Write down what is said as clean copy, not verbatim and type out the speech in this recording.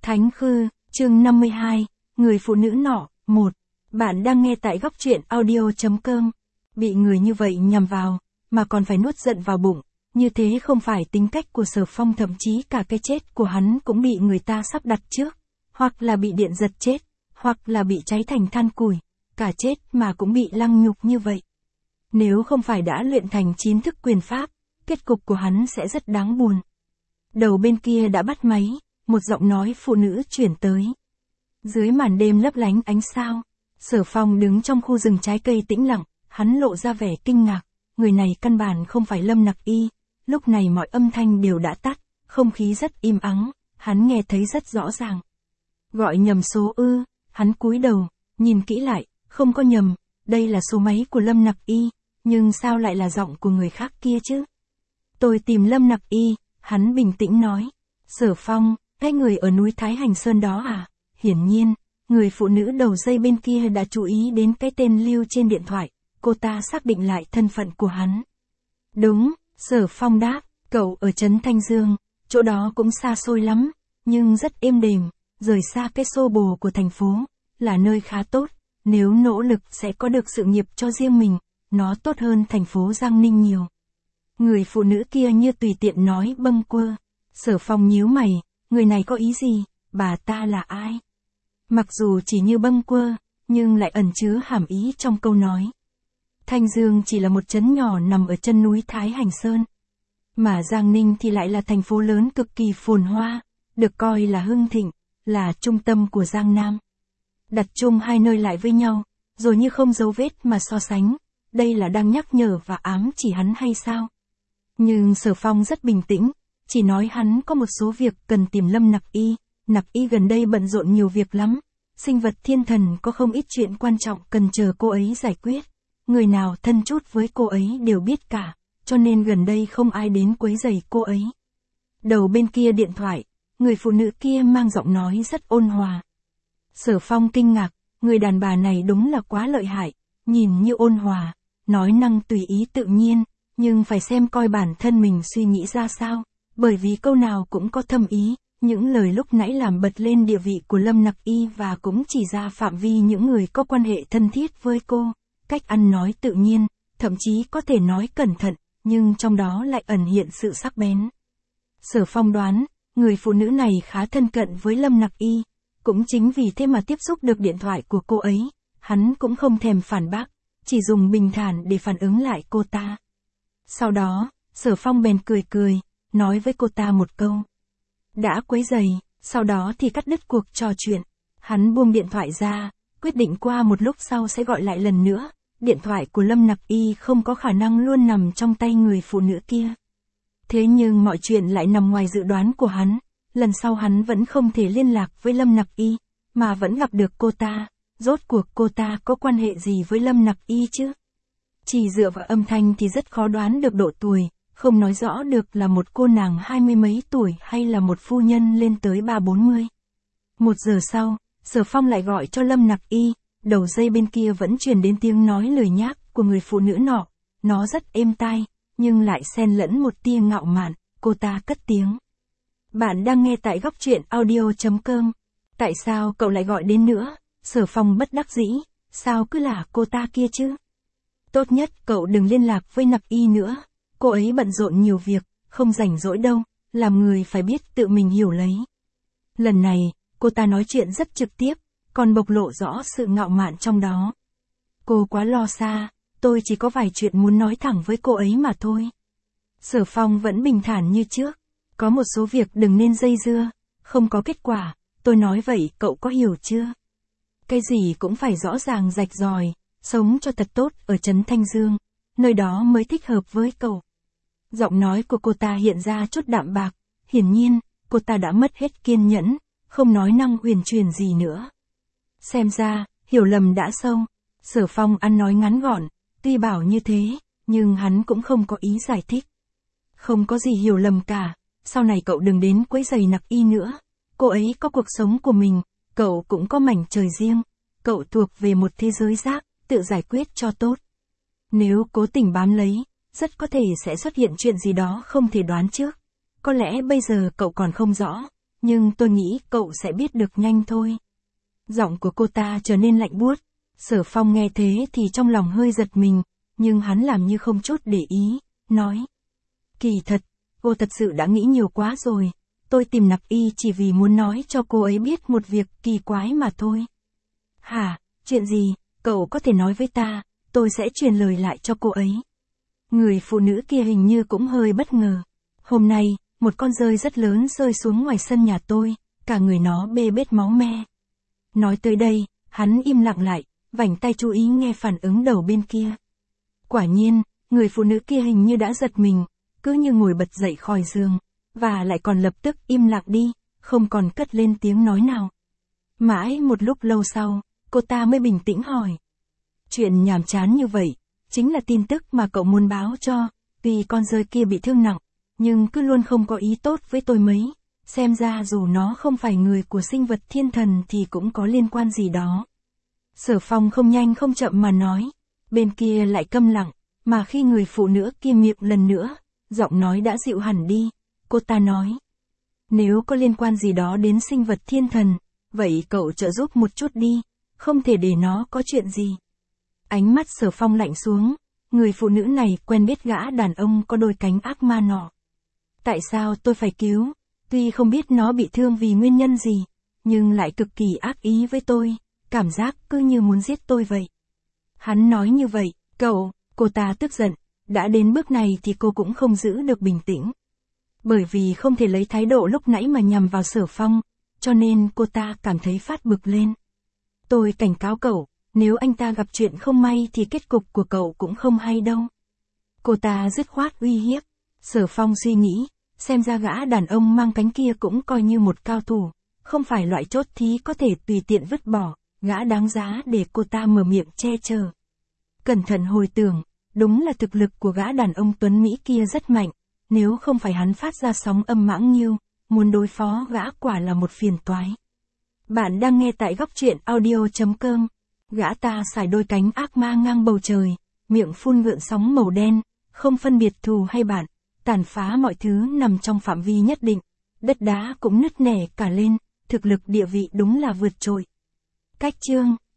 Thánh Khư, chương 52, người phụ nữ nọ, 1. Bạn đang nghe tại góc truyện audio.com. Bị người như vậy nhằm vào, mà còn phải nuốt giận vào bụng, như thế không phải tính cách của Sở Phong, thậm chí cả cái chết của hắn cũng bị người ta sắp đặt trước, hoặc là bị điện giật chết, hoặc là bị cháy thành than củi, cả chết mà cũng bị lăng nhục như vậy. Nếu không phải đã luyện thành 9 thức quyền pháp, kết cục của hắn sẽ rất đáng buồn. Đầu bên kia đã bắt máy, một giọng nói phụ nữ chuyển tới. Dưới màn đêm lấp lánh ánh sao, Sở Phong đứng trong khu rừng trái cây tĩnh lặng, hắn lộ ra vẻ kinh ngạc, người này căn bản không phải Lâm Nặc Y, lúc này mọi âm thanh đều đã tắt, không khí rất im ắng, hắn nghe thấy rất rõ ràng. Gọi nhầm số ư, hắn cúi đầu, nhìn kỹ lại, không có nhầm, đây là số máy của Lâm Nặc Y, nhưng sao lại là giọng của người khác kia chứ? Tôi tìm Lâm Nặc Y, hắn bình tĩnh nói. Sở Phong, cái người ở núi Thái Hành Sơn đó à? Hiển nhiên, người phụ nữ đầu dây bên kia đã chú ý đến cái tên lưu trên điện thoại, cô ta xác định lại thân phận của hắn. Đúng, Sở Phong đáp, cậu ở trấn Thanh Dương, chỗ đó cũng xa xôi lắm, nhưng rất êm đềm, rời xa cái xô bồ của thành phố, là nơi khá tốt, nếu nỗ lực sẽ có được sự nghiệp cho riêng mình, nó tốt hơn thành phố Giang Ninh nhiều. Người phụ nữ kia như tùy tiện nói bâng quơ. Sở Phong nhíu mày, người này có ý gì, bà ta là ai? Mặc dù chỉ như bâng quơ, nhưng lại ẩn chứa hàm ý trong câu nói. Thanh Dương chỉ là một trấn nhỏ nằm ở chân núi Thái Hành Sơn. Mà Giang Ninh thì lại là thành phố lớn cực kỳ phồn hoa, được coi là hưng thịnh, là trung tâm của Giang Nam. Đặt chung hai nơi lại với nhau, rồi như không dấu vết mà so sánh, đây là đang nhắc nhở và ám chỉ hắn hay sao? Nhưng Sở Phong rất bình tĩnh, chỉ nói hắn có một số việc cần tìm Lâm Nặc Y. Nặc Y gần đây bận rộn nhiều việc lắm, sinh vật thiên thần có không ít chuyện quan trọng cần chờ cô ấy giải quyết. Người nào thân chút với cô ấy đều biết cả, cho nên gần đây không ai đến quấy rầy cô ấy. Đầu bên kia điện thoại, người phụ nữ kia mang giọng nói rất ôn hòa. Sở Phong kinh ngạc, người đàn bà này đúng là quá lợi hại, nhìn như ôn hòa, nói năng tùy ý tự nhiên, nhưng phải xem coi bản thân mình suy nghĩ ra sao, bởi vì câu nào cũng có thâm ý, những lời lúc nãy làm bật lên địa vị của Lâm Nặc Y và cũng chỉ ra phạm vi những người có quan hệ thân thiết với cô, cách ăn nói tự nhiên, thậm chí có thể nói cẩn thận, nhưng trong đó lại ẩn hiện sự sắc bén. Sở Phong đoán, người phụ nữ này khá thân cận với Lâm Nặc Y, cũng chính vì thế mà tiếp xúc được điện thoại của cô ấy, hắn cũng không thèm phản bác, chỉ dùng bình thản để phản ứng lại cô ta. Sau đó, Sở Phong bèn cười cười, nói với cô ta một câu. Đã quấy rầy, sau đó thì cắt đứt cuộc trò chuyện. Hắn buông điện thoại ra, quyết định qua một lúc sau sẽ gọi lại lần nữa. Điện thoại của Lâm Nặc Y không có khả năng luôn nằm trong tay người phụ nữ kia. Thế nhưng mọi chuyện lại nằm ngoài dự đoán của hắn. Lần sau hắn vẫn không thể liên lạc với Lâm Nặc Y, mà vẫn gặp được cô ta. Rốt cuộc cô ta có quan hệ gì với Lâm Nặc Y chứ? Chỉ dựa vào âm thanh thì rất khó đoán được độ tuổi, không nói rõ được là một cô nàng 20 mấy tuổi hay là một phu nhân lên tới 30-40. 1 giờ sau, Sở Phong lại gọi cho Lâm Nặc Y, đầu dây bên kia vẫn truyền đến tiếng nói lười nhác của người phụ nữ nọ, nó rất êm tai, nhưng lại xen lẫn một tia ngạo mạn, cô ta cất tiếng. Bạn đang nghe tại góc truyện audio.com. Tại sao cậu lại gọi đến nữa? Sở Phong bất đắc dĩ, sao cứ là cô ta kia chứ? Tốt nhất cậu đừng liên lạc với Nặc Y nữa, cô ấy bận rộn nhiều việc, không rảnh rỗi đâu, làm người phải biết tự mình hiểu lấy. Lần này, cô ta nói chuyện rất trực tiếp, còn bộc lộ rõ sự ngạo mạn trong đó. Cô quá lo xa, tôi chỉ có vài chuyện muốn nói thẳng với cô ấy mà thôi. Sở Phong vẫn bình thản như trước, có một số việc đừng nên dây dưa, không có kết quả, tôi nói vậy cậu có hiểu chưa? Cái gì cũng phải rõ ràng rạch ròi, sống cho thật tốt ở trấn Thanh Dương, nơi đó mới thích hợp với cậu. Giọng nói của cô ta hiện ra chút đạm bạc, hiển nhiên, cô ta đã mất hết kiên nhẫn, không nói năng huyền truyền gì nữa. Xem ra, hiểu lầm đã sâu. Sở Phong ăn nói ngắn gọn, tuy bảo như thế, nhưng hắn cũng không có ý giải thích. Không có gì hiểu lầm cả, sau này cậu đừng đến quấy rầy Nặc Y nữa. Cô ấy có cuộc sống của mình, cậu cũng có mảnh trời riêng, cậu thuộc về một thế giới khác, tự giải quyết cho tốt. Nếu cố tình bám lấy, rất có thể sẽ xuất hiện chuyện gì đó không thể đoán trước. Có lẽ bây giờ cậu còn không rõ, nhưng tôi nghĩ cậu sẽ biết được nhanh thôi. Giọng của cô ta trở nên lạnh buốt. Sở Phong nghe thế thì trong lòng hơi giật mình, nhưng hắn làm như không chút để ý, nói. Kỳ thật, cô thật sự đã nghĩ nhiều quá rồi. Tôi tìm Nặc Y chỉ vì muốn nói cho cô ấy biết một việc kỳ quái mà thôi. Hả, chuyện gì, cậu có thể nói với ta, tôi sẽ truyền lời lại cho cô ấy. Người phụ nữ kia hình như cũng hơi bất ngờ. Hôm nay, một con dơi rất lớn rơi xuống ngoài sân nhà tôi, cả người nó bê bết máu me. Nói tới đây, hắn im lặng lại, vảnh tay chú ý nghe phản ứng đầu bên kia. Quả nhiên, người phụ nữ kia hình như đã giật mình, cứ như ngồi bật dậy khỏi giường, và lại còn lập tức im lặng đi, không còn cất lên tiếng nói nào. Mãi một lúc lâu sau, cô ta mới bình tĩnh hỏi. Chuyện nhàm chán như vậy, chính là tin tức mà cậu muốn báo cho, vì con dơi kia bị thương nặng, nhưng cứ luôn không có ý tốt với tôi mấy. Xem ra dù nó không phải người của sinh vật thiên thần thì cũng có liên quan gì đó. Sở Phong không nhanh không chậm mà nói. Bên kia lại câm lặng, mà khi người phụ nữ kia miệng lần nữa, giọng nói đã dịu hẳn đi. Cô ta nói. Nếu có liên quan gì đó đến sinh vật thiên thần, vậy cậu trợ giúp một chút đi, không thể để nó có chuyện gì. Ánh mắt Sở Phong lạnh xuống, người phụ nữ này quen biết gã đàn ông có đôi cánh ác ma nọ. Tại sao tôi phải cứu? Tuy không biết nó bị thương vì nguyên nhân gì, nhưng lại cực kỳ ác ý với tôi, cảm giác cứ như muốn giết tôi vậy. Hắn nói như vậy, cô ta tức giận, đã đến bước này thì cô cũng không giữ được bình tĩnh. Bởi vì không thể lấy thái độ lúc nãy mà nhằm vào Sở Phong, cho nên cô ta cảm thấy phát bực lên. Tôi cảnh cáo cậu, nếu anh ta gặp chuyện không may thì kết cục của cậu cũng không hay đâu. Cô ta dứt khoát uy hiếp. Sở Phong suy nghĩ, xem ra gã đàn ông mang cánh kia cũng coi như một cao thủ, không phải loại chốt thí có thể tùy tiện vứt bỏ, gã đáng giá để cô ta mở miệng che chở. Cẩn thận hồi tưởng, đúng là thực lực của gã đàn ông tuấn Mỹ kia rất mạnh, nếu không phải hắn phát ra sóng âm mãng nhiêu, muốn đối phó gã quả là một phiền toái. Bạn đang nghe tại góc truyện audio.com. Gã ta xải đôi cánh ác ma ngang bầu trời, miệng phun gợn sóng màu đen, không phân biệt thù hay bạn, tàn phá mọi thứ nằm trong phạm vi nhất định, đất đá cũng nứt nẻ cả lên, thực lực địa vị đúng là vượt trội. Cách chương